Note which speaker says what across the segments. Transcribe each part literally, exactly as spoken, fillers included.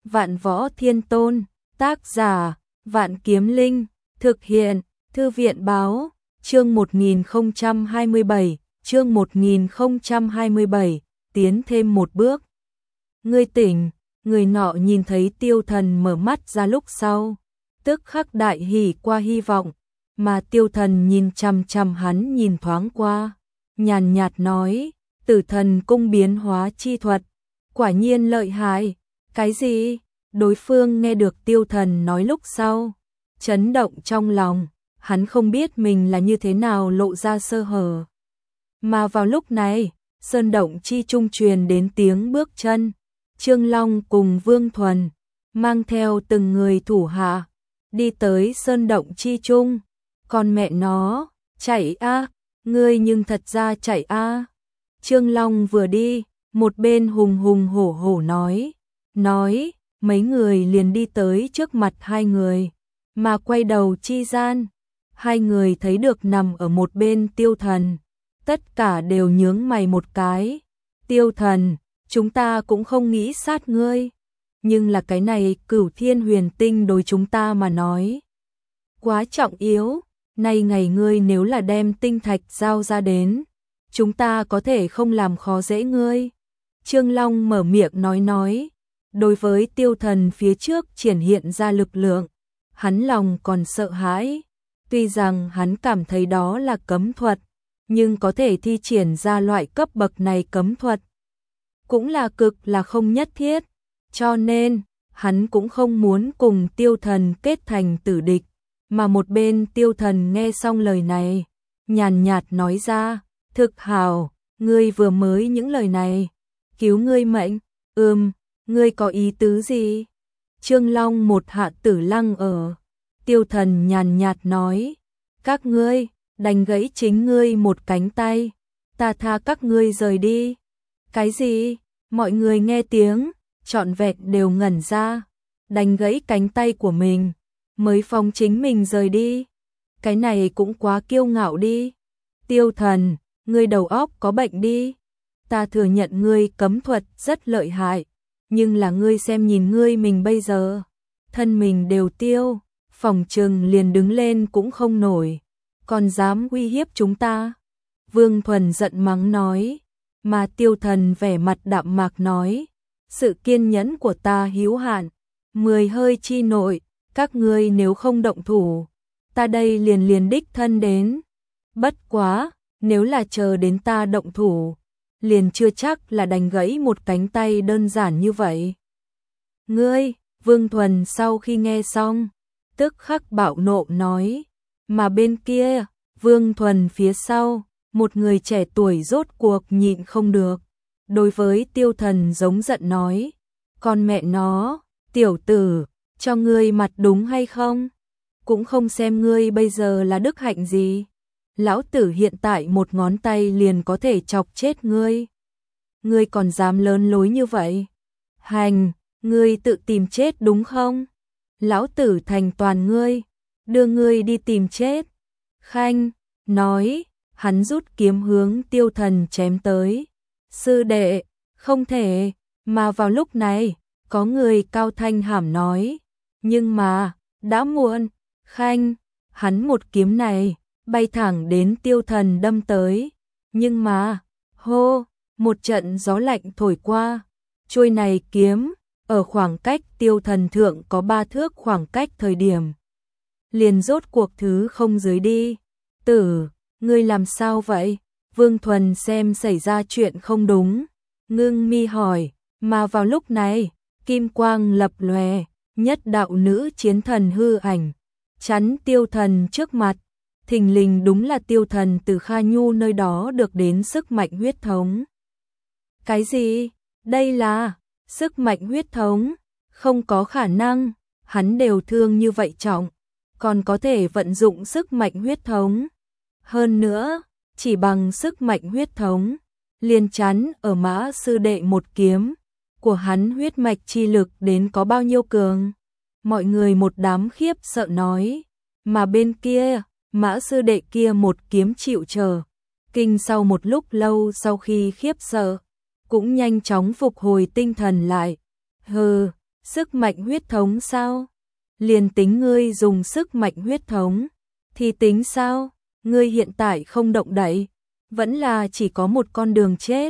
Speaker 1: Vạn Võ Thiên Tôn, tác giả, Vạn Kiếm Linh, thực hiện, Thư viện báo, chương một nghìn không trăm hai mươi bảy, chương một nghìn không trăm hai mươi bảy, tiến thêm một bước. Ngươi tỉnh, người nọ nhìn thấy Tiêu Thần mở mắt ra lúc sau, tức khắc đại hỉ qua hy vọng, mà Tiêu Thần nhìn chằm chằm hắn nhìn thoáng qua, nhàn nhạt nói, Tử Thần cung biến hóa chi thuật, quả nhiên lợi hại. Cái gì? Đối phương nghe được Tiêu Thần nói lúc sau, chấn động trong lòng, hắn không biết mình là như thế nào lộ ra sơ hở. Mà vào lúc này, sơn động chi trung truyền đến tiếng bước chân, Trương Long cùng Vương Thuần, mang theo từng người thủ hạ, đi tới sơn động chi trung, còn mẹ nó, chạy a, ngươi nhưng thật ra chạy a. Trương Long vừa đi, một bên hùng hùng hổ hổ nói, nói, mấy người liền đi tới trước mặt hai người, mà quay đầu chi gian, hai người thấy được nằm ở một bên Tiêu Thần, tất cả đều nhướng mày một cái. Tiêu Thần, chúng ta cũng không nghĩ sát ngươi, nhưng là cái này Cửu Thiên Huyền Tinh đối chúng ta mà nói quá trọng yếu, nay ngày ngươi nếu là đem tinh thạch giao ra đến, chúng ta có thể không làm khó dễ ngươi. Trương Long mở miệng nói nói, đối với Tiêu Thần phía trước triển hiện ra lực lượng, hắn lòng còn sợ hãi, tuy rằng hắn cảm thấy đó là cấm thuật, nhưng có thể thi triển ra loại cấp bậc này cấm thuật, cũng là cực là không nhất thiết, cho nên, hắn cũng không muốn cùng Tiêu Thần kết thành tử địch, mà một bên Tiêu Thần nghe xong lời này, nhàn nhạt nói ra, thực hào, ngươi vừa mới những lời này, cứu ngươi mệnh, ừm, ngươi có ý tứ gì? Trương Long một hạ tử lăng ở, Tiêu Thần nhàn nhạt nói, các ngươi, đánh gãy chính ngươi một cánh tay, ta tha các ngươi rời đi. Cái gì? Mọi người nghe tiếng, trọn vẹn đều ngẩn ra, đánh gãy cánh tay của mình, mới phóng chính mình rời đi. Cái này cũng quá kiêu ngạo đi. Tiêu Thần, ngươi đầu óc có bệnh đi. Ta thừa nhận ngươi cấm thuật rất lợi hại, nhưng là ngươi xem nhìn ngươi mình bây giờ, thân mình đều tiêu, phòng trừng liền đứng lên cũng không nổi, còn dám uy hiếp chúng ta. Vương Thuần giận mắng nói, mà Tiêu Thần vẻ mặt đạm mạc nói, sự kiên nhẫn của ta hữu hạn, mười hơi chi nội, các ngươi nếu không động thủ, ta đây liền liền đích thân đến. Bất quá, nếu là chờ đến ta động thủ, liền chưa chắc là đánh gãy một cánh tay đơn giản như vậy. Ngươi, Vương Thuần sau khi nghe xong, tức khắc bạo nộ nói, mà bên kia, Vương Thuần phía sau, một người trẻ tuổi rốt cuộc nhịn không được, đối với Tiêu Thần giống giận nói, con mẹ nó, tiểu tử, cho ngươi mặt đúng hay không? Cũng không xem ngươi bây giờ là đức hạnh gì. Lão tử hiện tại một ngón tay liền có thể chọc chết ngươi. Ngươi còn dám lớn lối như vậy? Hành, ngươi tự tìm chết đúng không? Lão tử thành toàn ngươi, đưa ngươi đi tìm chết. Khanh, nói, hắn rút kiếm hướng Tiêu Thần chém tới. Sư đệ, không thể, mà vào lúc này, có người cao thanh hàm nói. Nhưng mà, đã muộn, Khanh, hắn một kiếm này, bay thẳng đến Tiêu Thần đâm tới, nhưng mà, hô, một trận gió lạnh thổi qua, chuôi này kiếm, ở khoảng cách Tiêu Thần thượng có ba thước khoảng cách thời điểm. Liền rốt cuộc thứ không dưới đi, tử, ngươi làm sao vậy? Vương Thuần xem xảy ra chuyện không đúng, ngưng mi hỏi, mà vào lúc này, kim quang lập lòe, nhất đạo nữ chiến thần hư ảnh, chắn Tiêu Thần trước mặt. Thình lình đúng là Tiêu Thần từ Kha Nhu nơi đó được đến sức mạnh huyết thống. Cái gì? Đây là sức mạnh huyết thống? Không có khả năng, hắn đều thương như vậy trọng, còn có thể vận dụng sức mạnh huyết thống. Hơn nữa, chỉ bằng sức mạnh huyết thống, liền chắn ở Mã sư đệ một kiếm, của hắn huyết mạch chi lực đến có bao nhiêu cường. Mọi người một đám khiếp sợ nói, mà bên kia, Mã sư đệ kia một kiếm chịu chờ, kinh sau một lúc lâu sau khi khiếp sợ, cũng nhanh chóng phục hồi tinh thần lại. Hừ, Sức mạnh huyết thống sao? Liền tính ngươi dùng sức mạnh huyết thống, thì tính sao? Ngươi hiện tại không động đậy, vẫn là chỉ có một con đường chết.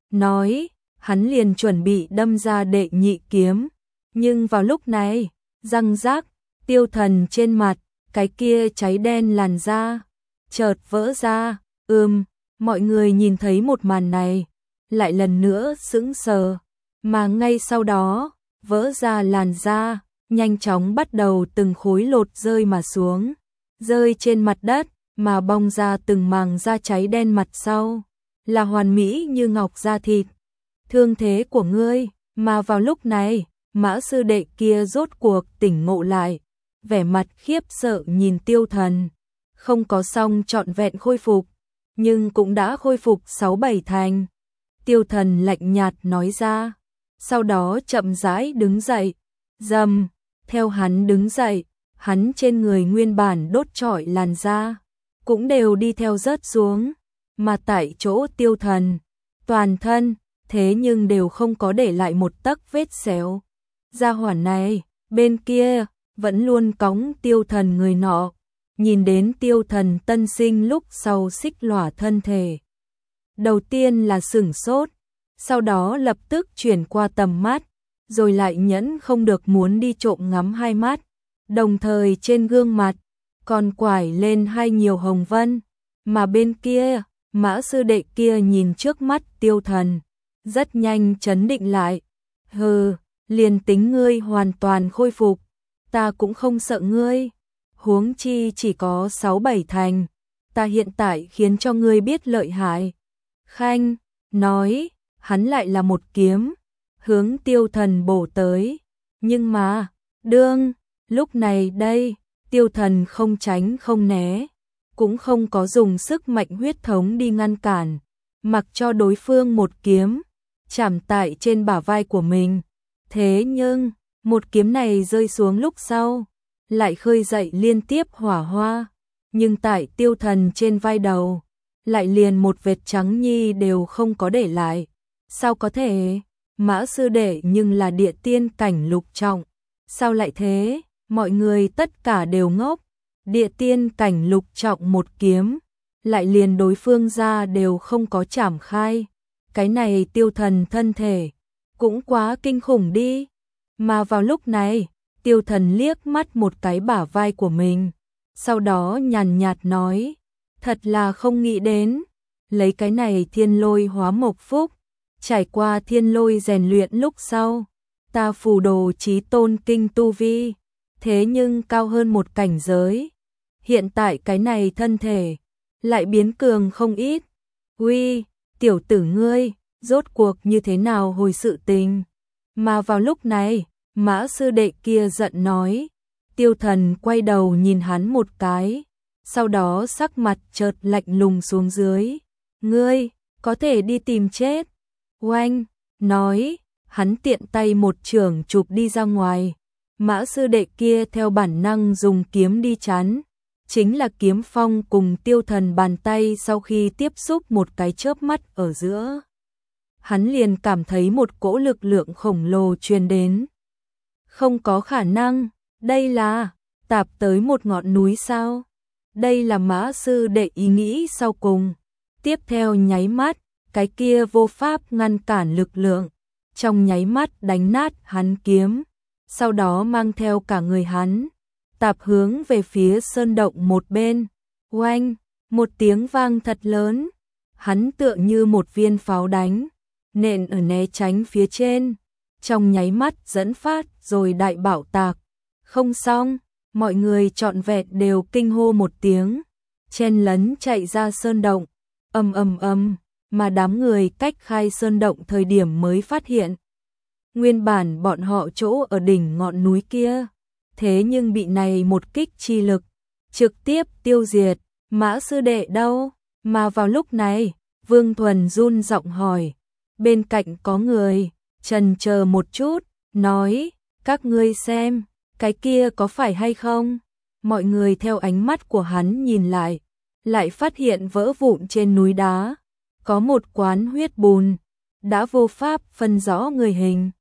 Speaker 1: Nói, hắn liền chuẩn bị đâm ra đệ nhị kiếm. Nhưng vào lúc này, răng rác, Tiêu Thần trên mặt, cái kia cháy đen làn da, chợt vỡ ra. Ừm, mọi người nhìn thấy một màn này, lại lần nữa sững sờ. Mà ngay sau đó, vỡ ra làn da, nhanh chóng bắt đầu từng khối lột rơi mà xuống, rơi trên mặt đất, mà bong ra từng màng da cháy đen mặt sau, là hoàn mỹ như ngọc da thịt. Thương thế của ngươi, mà vào lúc này, Mã sư đệ kia rốt cuộc tỉnh ngộ lại, vẻ mặt khiếp sợ nhìn Tiêu Thần, không có xong trọn vẹn khôi phục, nhưng cũng đã khôi phục sáu bảy thành. Tiêu Thần lạnh nhạt nói ra, sau đó chậm rãi đứng dậy, rầm, theo hắn đứng dậy, hắn trên người nguyên bản đốt trọi làn da, cũng đều đi theo rớt xuống, mà tại chỗ Tiêu Thần, toàn thân, thế nhưng đều không có để lại một tấc vết xéo. Gia hỏa này, bên kia, vẫn luôn cõng Tiêu Thần người nọ, nhìn đến Tiêu Thần tân sinh lúc sau xích lỏa thân thể. Đầu tiên là sửng sốt, sau đó lập tức chuyển qua tầm mắt, rồi lại nhẫn không được muốn đi trộm ngắm hai mắt, đồng thời trên gương mặt, còn quải lên hai nhiều hồng vân, mà bên kia, Mã sư đệ kia nhìn trước mắt Tiêu Thần, rất nhanh chấn định lại. Hừ, liền tính ngươi hoàn toàn khôi phục, ta cũng không sợ ngươi, huống chi chỉ có sáu bảy thành, ta hiện tại khiến cho ngươi biết lợi hại. Khanh, nói, hắn lại là một kiếm, hướng Tiêu Thần bổ tới, nhưng mà, đương, lúc này đây, Tiêu Thần không tránh không né, cũng không có dùng sức mạnh huyết thống đi ngăn cản, mặc cho đối phương một kiếm, chạm tại trên bả vai của mình. Thế nhưng, một kiếm này rơi xuống lúc sau, lại khơi dậy liên tiếp hỏa hoa, nhưng tại Tiêu Thần trên vai đầu, lại liền một vệt trắng nhi đều không có để lại. Sao có thể? Mã sư đệ nhưng là địa tiên cảnh lục trọng. Sao lại thế? Mọi người tất cả đều ngốc. Địa tiên cảnh lục trọng một kiếm, lại liền đối phương ra đều không có chảm khai. Cái này Tiêu Thần thân thể, cũng quá kinh khủng đi. Mà vào lúc này, Tiêu Thần liếc mắt một cái bả vai của mình, sau đó nhàn nhạt nói, thật là không nghĩ đến, lấy cái này thiên lôi hóa mộc phúc, trải qua thiên lôi rèn luyện lúc sau, ta phù đồ chí tôn kinh tu vi, thế nhưng cao hơn một cảnh giới. Hiện tại cái này thân thể, lại biến cường không ít. Uy, tiểu tử ngươi, rốt cuộc như thế nào hồi sự tình? Mà vào lúc này, Mã sư đệ kia giận nói. Tiêu Thần quay đầu nhìn hắn một cái, sau đó sắc mặt chợt lạnh lùng xuống dưới. Ngươi, có thể đi tìm chết. Oanh, nói, hắn tiện tay một chưởng chụp đi ra ngoài. Mã sư đệ kia theo bản năng dùng kiếm đi chắn. Chính là kiếm phong cùng Tiêu Thần bàn tay sau khi tiếp xúc một cái chớp mắt ở giữa. Hắn liền cảm thấy một cỗ lực lượng khổng lồ truyền đến. Không có khả năng, đây là tạp tới một ngọn núi sao? Đây là Mã sư đệ ý nghĩ sau cùng. Tiếp theo nháy mắt, cái kia vô pháp ngăn cản lực lượng, trong nháy mắt đánh nát hắn kiếm, sau đó mang theo cả người hắn, tạp hướng về phía sơn động một bên. Oanh, một tiếng vang thật lớn, hắn tựa như một viên pháo đánh, nện ở né tránh phía trên, trong nháy mắt dẫn phát rồi đại bạo tạc. Không xong, mọi người trọn vẹn đều kinh hô một tiếng, chen lấn chạy ra sơn động, ầm ầm ầm, mà đám người cách khai sơn động thời điểm mới phát hiện. Nguyên bản bọn họ chỗ ở đỉnh ngọn núi kia, thế nhưng bị này một kích chi lực, trực tiếp tiêu diệt. Mã sư đệ đâu? Mà vào lúc này, Vương Thuần run giọng hỏi, bên cạnh có người, chần chờ một chút, nói, các ngươi xem, cái kia có phải hay không? Mọi người theo ánh mắt của hắn nhìn lại, lại phát hiện vỡ vụn trên núi đá, có một quán huyết bùn, đã vô pháp phân rõ người hình.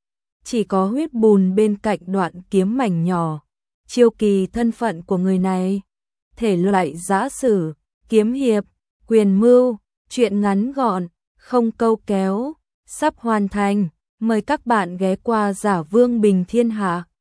Speaker 1: chỉ có huyết bùn bên cạnh đoạn kiếm mảnh nhỏ. Chiêu kỳ thân phận của người này, thể loại giã sử, kiếm hiệp, quyền mưu, truyện ngắn gọn, không câu kéo, sắp hoàn thành. Mời các bạn ghé qua Giả Vương Bình Thiên Hạ.